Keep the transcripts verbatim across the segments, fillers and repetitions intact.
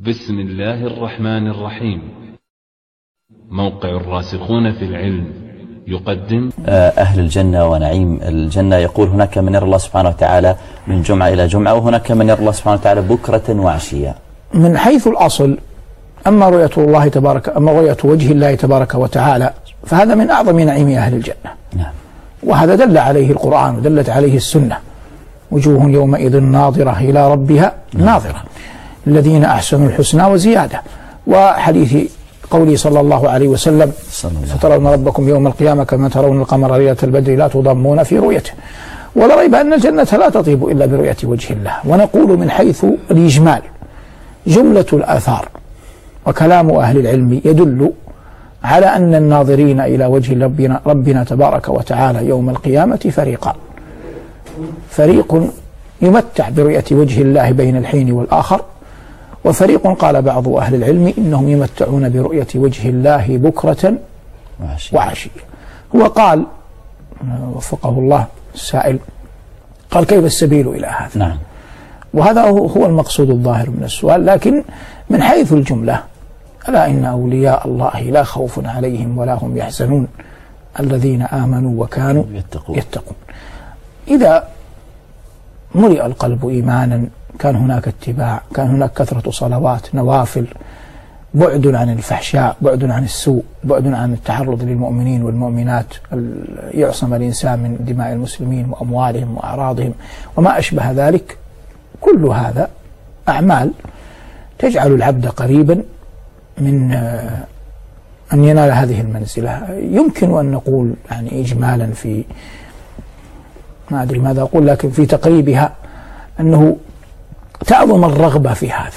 بسم الله الرحمن الرحيم. موقع الراسخون في العلم يقدم أهل الجنة ونعيم الجنة. يقول هناك من يرى الله سبحانه وتعالى من جمعة إلى جمعة، وهناك من يرى الله سبحانه وتعالى بكرة وعشية. من حيث الأصل أما رؤية الله تبارك أما رؤية وجه الله تبارك وتعالى فهذا من أعظم نعيم أهل الجنة. نعم. وهذا دل عليه القرآن ودلت عليه السنة. وجوه يومئذ ناظرة إلى ربها ناظرة، الذين أحسنوا الحسنى وزيادة. وحديث قوله صلى الله عليه وسلم: سترون ربكم يوم القيامة كما ترون القمر ليلة البدر لا تضامون في رؤيته. ولا ريب أن الجنة لا تطيب إلا برؤية وجه الله. ونقول من حيث الإجمال جملة الآثار وكلام أهل العلم يدل على أن الناظرين إلى وجه ربنا, ربنا تبارك وتعالى يوم القيامة فريقان: فريق يمتع برؤية وجه الله بين الحين والآخر، وفريق قال بعض أهل العلم إنهم يمتعون برؤية وجه الله بكرة وعشية. هو قال وفقه الله السائل قال: كيف السبيل إلى هذا؟ نعم. وهذا هو المقصود الظاهر من السؤال. لكن من حيث الجملة: ألا إن أولياء الله لا خوف عليهم ولا هم يحزنون الذين آمنوا وكانوا يتقون, يتقون. إذا ملئ القلب إيمانا كان هناك اتباع، كان هناك كثرة صلوات، نوافل، بعد عن الفحشاء، بعد عن السوء، بعد عن التعرض للمؤمنين والمؤمنات، يعصم الإنسان من دماء المسلمين وأموالهم وأعراضهم وما أشبه ذلك. كل هذا أعمال تجعل العبد قريبا من أن ينال هذه المنزلة. يمكن أن نقول يعني إجمالا في ما أدري ماذا أقول، لكن في تقريبها أنه تعظم الرغبة في هذا.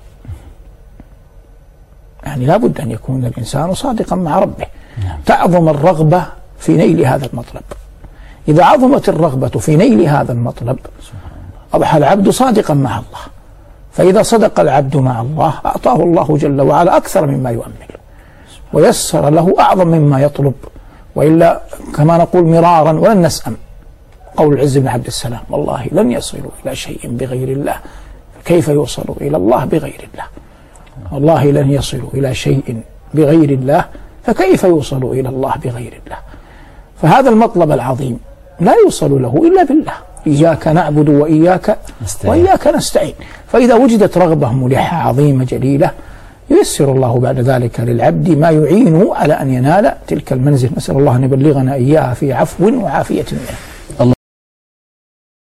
يعني لا بد أن يكون الإنسان صادقا مع ربه. نعم. تعظم الرغبة في نيل هذا المطلب. إذا عظمت الرغبة في نيل هذا المطلب أضحى العبد صادقا مع الله. فإذا صدق العبد مع الله أعطاه الله جل وعلا أكثر مما يؤمل، ويسر له أعظم مما يطلب. وإلا كما نقول مرارا ولن نسأم قول العز بن عبد السلام: والله لن يصلوا إلى شيء بغير الله، كيف يوصلوا إلى الله بغير الله؟ والله لن يصلوا إلى شيء بغير الله، فكيف يوصلوا إلى الله بغير الله؟ فهذا المطلب العظيم لا يوصل له إلا بالله. إياك نعبد وإياك نستعين. وإياك نستعين. فإذا وجدت رغبة ملحة عظيمة جليلة ييسر الله بعد ذلك للعبد ما يعينه على أن ينال تلك المنزل. نسأل الله أن يبلغنا إياها في عفو وعافية منه.